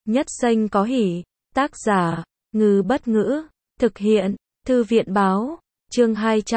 Nhất danh có hỷ. Tác giả, Ngư Bất Ngữ. Thực hiện, Thư viện Báo. Chương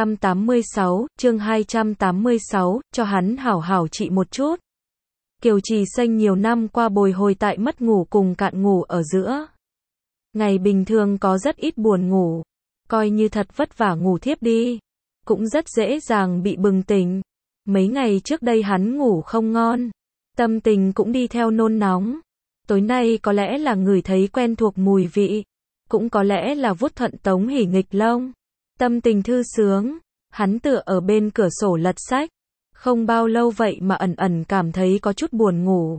286, cho hắn hảo hảo trị một chút. Kiều Trì Xanh nhiều năm qua bồi hồi tại mất ngủ cùng cạn ngủ ở giữa. Ngày bình thường có rất ít buồn ngủ, coi như thật vất vả ngủ thiếp đi, cũng rất dễ dàng bị bừng tỉnh. Mấy ngày trước đây hắn ngủ không ngon, tâm tình cũng đi theo nôn nóng. Tối nay có lẽ là ngửi thấy quen thuộc mùi vị, cũng có lẽ là vuốt thuận Tống Hỷ nghịch lông. Tâm tình thư sướng, hắn tựa ở bên cửa sổ lật sách. Không bao lâu vậy mà ẩn ẩn cảm thấy có chút buồn ngủ.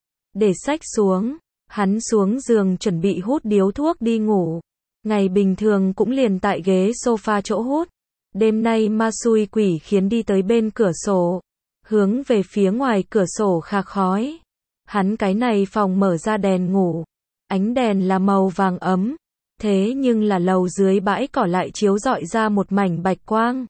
Để sách xuống, hắn xuống giường chuẩn bị hút điếu thuốc đi ngủ. Ngày bình thường cũng liền tại ghế sofa chỗ hút. Đêm nay ma xui quỷ khiến đi tới bên cửa sổ, hướng về phía ngoài cửa sổ khạc khói. Hắn cái này phòng mở ra đèn ngủ, ánh đèn là màu vàng ấm, thế nhưng là lầu dưới bãi cỏ lại chiếu rọi ra một mảnh bạch quang.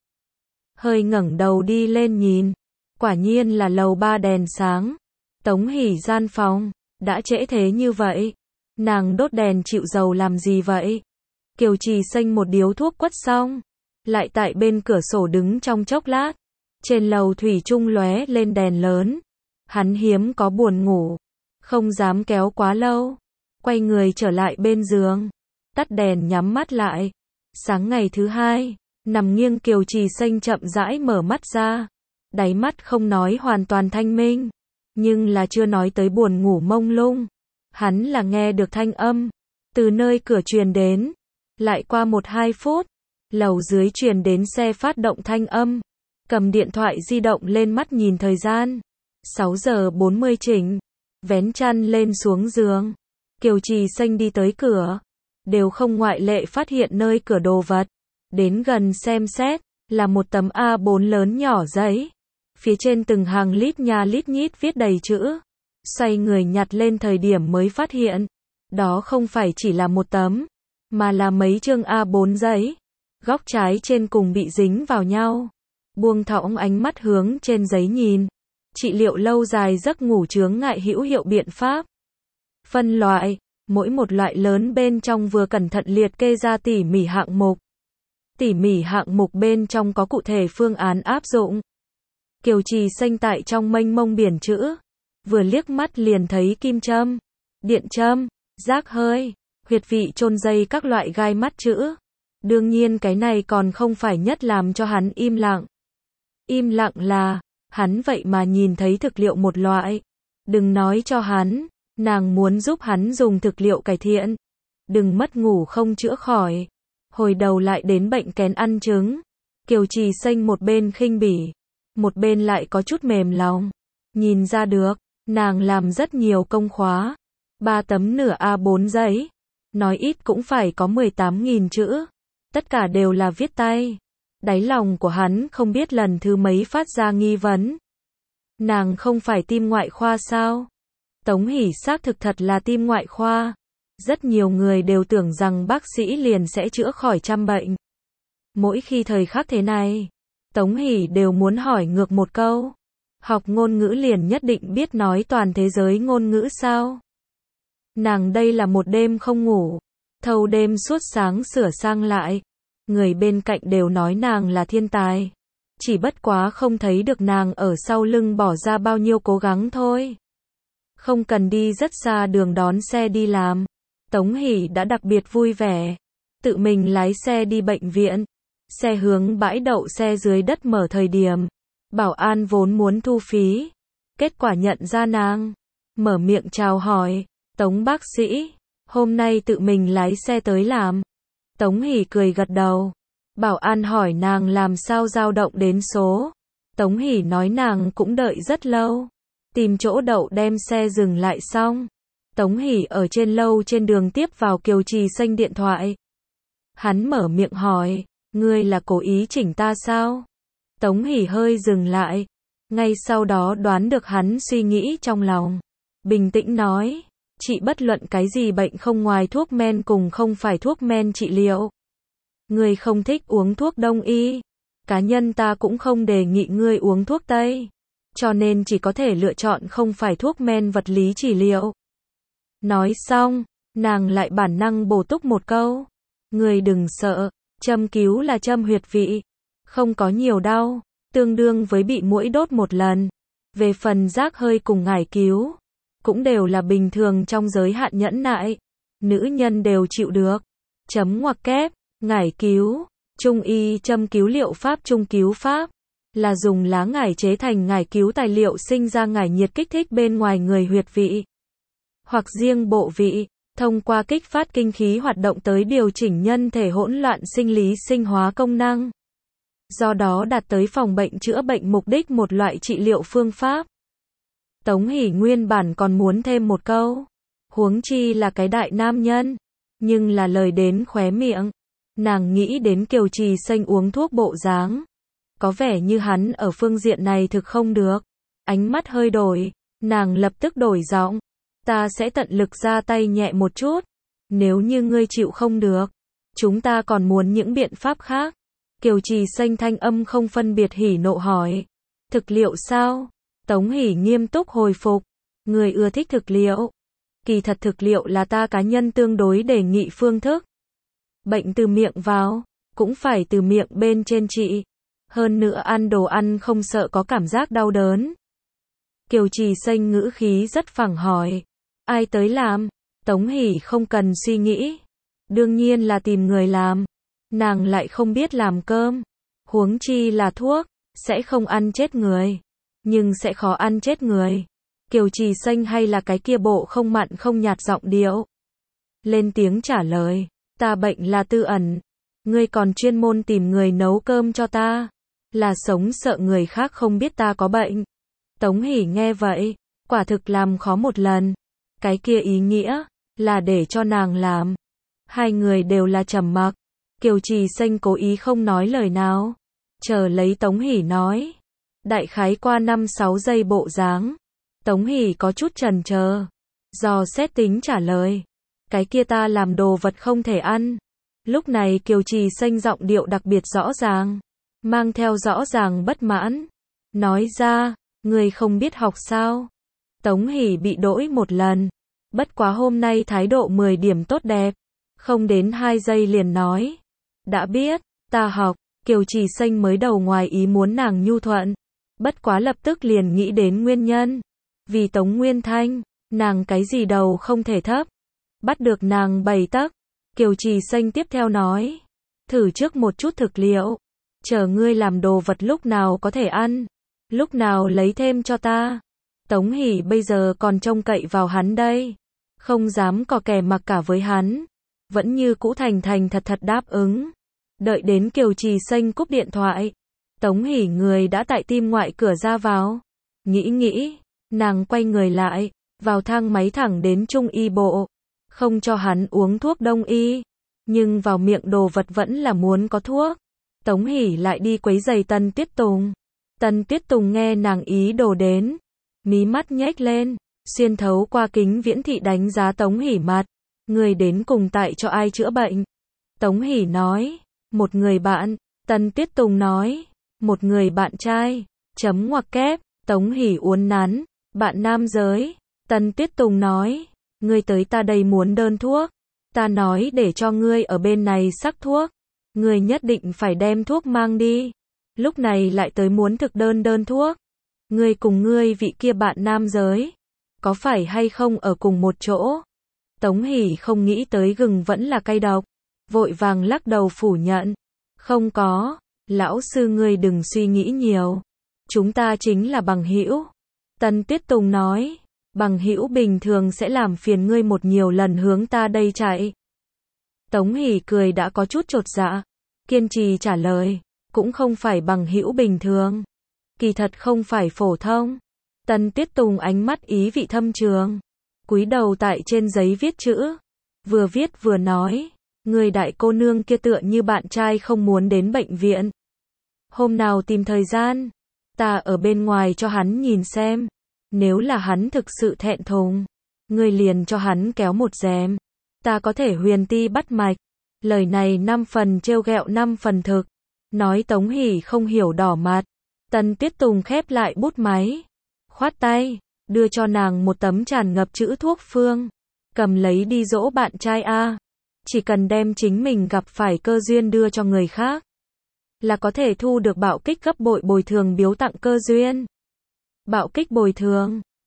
Hơi ngẩng đầu đi lên nhìn, quả nhiên là lầu 3 đèn sáng. Tống Hỷ gian phòng, đã trễ thế như vậy, nàng đốt đèn chịu dầu làm gì vậy? Kiều Trì Xanh một điếu thuốc quất xong, lại tại bên cửa sổ đứng trong chốc lát. Trên lầu thủy chung lóe lên đèn lớn. Hắn hiếm có buồn ngủ, không dám kéo quá lâu, quay người trở lại bên giường, tắt đèn nhắm mắt lại. Sáng ngày thứ hai, nằm nghiêng Kiều Trì Xanh chậm rãi mở mắt ra, đáy mắt không nói hoàn toàn thanh minh, nhưng là chưa nói tới buồn ngủ mông lung. Hắn là nghe được thanh âm từ nơi cửa truyền đến, lại qua 1-2 phút, lầu dưới truyền đến xe phát động thanh âm. Cầm điện thoại di động lên mắt nhìn thời gian, 6 giờ 40 chỉnh, vén chăn lên xuống giường. Kiều Trì Xanh đi tới cửa, đều không ngoại lệ phát hiện nơi cửa đồ vật. Đến gần xem xét, là một tấm A4 lớn nhỏ giấy. Phía trên từng hàng lít nha lít nhít viết đầy chữ. Xoay người nhặt lên thời điểm mới phát hiện, đó không phải chỉ là một tấm, mà là mấy chương A4 giấy. Góc trái trên cùng bị dính vào nhau. Buông thõng ánh mắt hướng trên giấy nhìn. Trị liệu lâu dài giấc ngủ chướng ngại hữu hiệu biện pháp. Phân loại, mỗi một loại lớn bên trong vừa cẩn thận liệt kê ra tỉ mỉ hạng mục. Tỉ mỉ hạng mục bên trong có cụ thể phương án áp dụng. Kiều Trì Xanh tại trong mênh mông biển chữ, vừa liếc mắt liền thấy kim châm, điện châm, rác hơi, huyệt vị chôn dây các loại gai mắt chữ. Đương nhiên cái này còn không phải nhất làm cho hắn im lặng. Im lặng là, hắn vậy mà nhìn thấy thực liệu một loại. Đừng nói cho hắn, nàng muốn giúp hắn dùng thực liệu cải thiện. Đừng mất ngủ không chữa khỏi. Hồi đầu lại đến bệnh kén ăn trứng. Kiều Trì Xanh một bên khinh bỉ, một bên lại có chút mềm lòng. Nhìn ra được, nàng làm rất nhiều công khóa. 3 tấm nửa A4 giấy, nói ít cũng phải có 18.000 chữ. Tất cả đều là viết tay. Đáy lòng của hắn không biết lần thứ mấy phát ra nghi vấn. Nàng không phải tim ngoại khoa sao? Tống Hỷ xác thực thật là tim ngoại khoa. Rất nhiều người đều tưởng rằng bác sĩ liền sẽ chữa khỏi trăm bệnh. Mỗi khi thời khắc thế này, Tống Hỷ đều muốn hỏi ngược một câu. Học ngôn ngữ liền nhất định biết nói toàn thế giới ngôn ngữ sao? Nàng đây là một đêm không ngủ, thâu đêm suốt sáng sửa sang lại. Người bên cạnh đều nói nàng là thiên tài. Chỉ bất quá không thấy được nàng ở sau lưng bỏ ra bao nhiêu cố gắng thôi. Không cần đi rất xa đường đón xe đi làm. Tống Hỷ đã đặc biệt vui vẻ. Tự mình lái xe đi bệnh viện. Xe hướng bãi đậu xe dưới đất mở thời điểm. Bảo an vốn muốn thu phí. Kết quả nhận ra nàng. Mở miệng chào hỏi. Tống bác sĩ, hôm nay tự mình lái xe tới làm. Tống Hỷ cười gật đầu. Bảo an hỏi nàng làm sao dao động đến số. Tống Hỷ nói nàng cũng đợi rất lâu. Tìm chỗ đậu đem xe dừng lại xong. Tống Hỷ ở trên lâu trên đường tiếp vào Kiều Trì Xanh điện thoại. Hắn mở miệng hỏi, ngươi là cố ý chỉnh ta sao? Tống Hỷ hơi dừng lại. Ngay sau đó đoán được hắn suy nghĩ trong lòng. Bình tĩnh nói, trị bất luận cái gì bệnh không ngoài thuốc men cùng không phải thuốc men trị liệu. Ngươi không thích uống thuốc đông y. Cá nhân ta cũng không đề nghị ngươi uống thuốc tây. Cho nên chỉ có thể lựa chọn không phải thuốc men vật lý trị liệu. Nói xong, nàng lại bản năng bổ túc một câu. Người đừng sợ, châm cứu là châm huyệt vị. Không có nhiều đau, tương đương với bị muỗi đốt một lần. Về phần rác hơi cùng ngải cứu, cũng đều là bình thường trong giới hạn nhẫn nại. Nữ nhân đều chịu được. Chấm ngoặc kép, ngải cứu, trung y châm cứu liệu pháp trung cứu pháp, là dùng lá ngải chế thành ngải cứu tài liệu sinh ra ngải nhiệt kích thích bên ngoài người huyệt vị, hoặc riêng bộ vị, thông qua kích phát kinh khí hoạt động tới điều chỉnh nhân thể hỗn loạn sinh lý sinh hóa công năng. Do đó đạt tới phòng bệnh chữa bệnh mục đích một loại trị liệu phương pháp. Tống Hỷ nguyên bản còn muốn thêm một câu. Huống chi là cái đại nam nhân. Nhưng là lời đến khóe miệng. Nàng nghĩ đến Kiều Trì Xanh uống thuốc bộ dáng. Có vẻ như hắn ở phương diện này thực không được. Ánh mắt hơi đổi. Nàng lập tức đổi giọng. Ta sẽ tận lực ra tay nhẹ một chút. Nếu như ngươi chịu không được, chúng ta còn muốn những biện pháp khác. Kiều Trì Xanh thanh âm không phân biệt hỉ nộ hỏi. Thực liệu sao? Tống Hỷ nghiêm túc hồi phục. Người ưa thích thực liệu. Kỳ thật thực liệu là ta cá nhân tương đối đề nghị phương thức. Bệnh từ miệng vào, cũng phải từ miệng bên trên trị. Hơn nữa ăn đồ ăn không sợ có cảm giác đau đớn. Kiều Trì Xanh ngữ khí rất phẳng hỏi. Ai tới làm? Tống Hỷ không cần suy nghĩ. Đương nhiên là tìm người làm. Nàng lại không biết làm cơm. Huống chi là thuốc, sẽ không ăn chết người. Nhưng sẽ khó ăn chết người. Kiều Trì Xanh hay là cái kia bộ không mặn không nhạt giọng điệu. Lên tiếng trả lời. Ta bệnh là tư ẩn. Ngươi còn chuyên môn tìm người nấu cơm cho ta. Là sống sợ người khác không biết ta có bệnh. Tống Hỷ nghe vậy, quả thực làm khó một lần. Cái kia ý nghĩa, là để cho nàng làm. Hai người đều là trầm mặc. Kiều Trì Xanh cố ý không nói lời nào. Chờ lấy Tống Hỷ nói. Đại khái qua 5-6 giây bộ dáng. Tống Hỷ có chút chần chờ. Dò xét tính trả lời. Cái kia ta làm đồ vật không thể ăn. Lúc này Kiều Trì Xanh giọng điệu đặc biệt rõ ràng. Mang theo rõ ràng bất mãn. Nói ra, người không biết học sao. Tống Hỷ bị đỗi một lần. Bất quá hôm nay thái độ 10 điểm tốt đẹp. Không đến 2 giây liền nói. Đã biết, ta học. Kiều Trì Xanh mới đầu ngoài ý muốn nàng nhu thuận. Bất quá lập tức liền nghĩ đến nguyên nhân. Vì Tống Nguyên Thanh, nàng cái gì đầu không thể thấp. Bắt được nàng 7 tấc. Kiều Trì Xanh tiếp theo nói. Thử trước một chút thực liệu. Chờ ngươi làm đồ vật lúc nào có thể ăn. Lúc nào lấy thêm cho ta. Tống Hỷ bây giờ còn trông cậy vào hắn đây. Không dám cò kè mặc cả với hắn. Vẫn như cũ thành thành thật thật đáp ứng. Đợi đến Kiều Trì Xanh cúp điện thoại. Tống Hỷ người đã tại tim ngoại cửa ra vào. Nghĩ, nàng quay người lại, vào thang máy thẳng đến Trung y bộ. Không cho hắn uống thuốc Đông y. Nhưng vào miệng đồ vật vẫn là muốn có thuốc. Tống Hỷ lại đi quấy giày Tân Tuyết Tùng. Tân Tuyết Tùng nghe nàng ý đồ đến. Mí mắt nhếch lên, xuyên thấu qua kính viễn thị đánh giá Tống Hỷ mặt. Người đến cùng tại cho ai chữa bệnh? Tống Hỷ nói. Một người bạn. Tân Tuyết Tùng nói. Một người bạn trai. Chấm ngoặc kép. Tống Hỷ uốn nắn. Bạn nam giới. Tân Tuyết Tùng nói. Ngươi tới ta đây muốn đơn thuốc. Ta nói để cho ngươi ở bên này sắc thuốc. Ngươi nhất định phải đem thuốc mang đi. Lúc này lại tới muốn thực đơn thuốc. Ngươi cùng ngươi vị kia bạn nam giới. Có phải hay không ở cùng một chỗ? Tống Hỷ không nghĩ tới gừng vẫn là cay độc. Vội vàng lắc đầu phủ nhận. Không có. Lão sư ngươi đừng suy nghĩ nhiều. Chúng ta chính là bằng hữu. Tân Tuyết Tùng nói. Bằng hữu bình thường sẽ làm phiền ngươi một nhiều lần hướng ta đây chạy. Tống Hỷ cười đã có chút chột dạ. Kiên trì trả lời. Cũng không phải bằng hữu bình thường. Kỳ thật không phải phổ thông. Tân Tuyết Tùng ánh mắt ý vị thâm trường. Cúi đầu tại trên giấy viết chữ. Vừa viết vừa nói. Người đại cô nương kia tựa như bạn trai không muốn đến bệnh viện. Hôm nào tìm thời gian. Ta ở bên ngoài cho hắn nhìn xem. Nếu là hắn thực sự thẹn thùng. Người liền cho hắn kéo một rèm. Ta có thể huyền ti bắt mạch. Lời này 5 phần trêu ghẹo 5 phần thực. Nói Tống Hỷ không hiểu đỏ mặt. Tân Tuyết Tùng khép lại bút máy. Khoát tay. Đưa cho nàng một tấm tràn ngập chữ thuốc phương. Cầm lấy đi dỗ bạn trai a. Chỉ cần đem chính mình gặp phải cơ duyên đưa cho người khác, là có thể thu được bạo kích gấp bội bồi thường biếu tặng cơ duyên. Bạo kích bồi thường.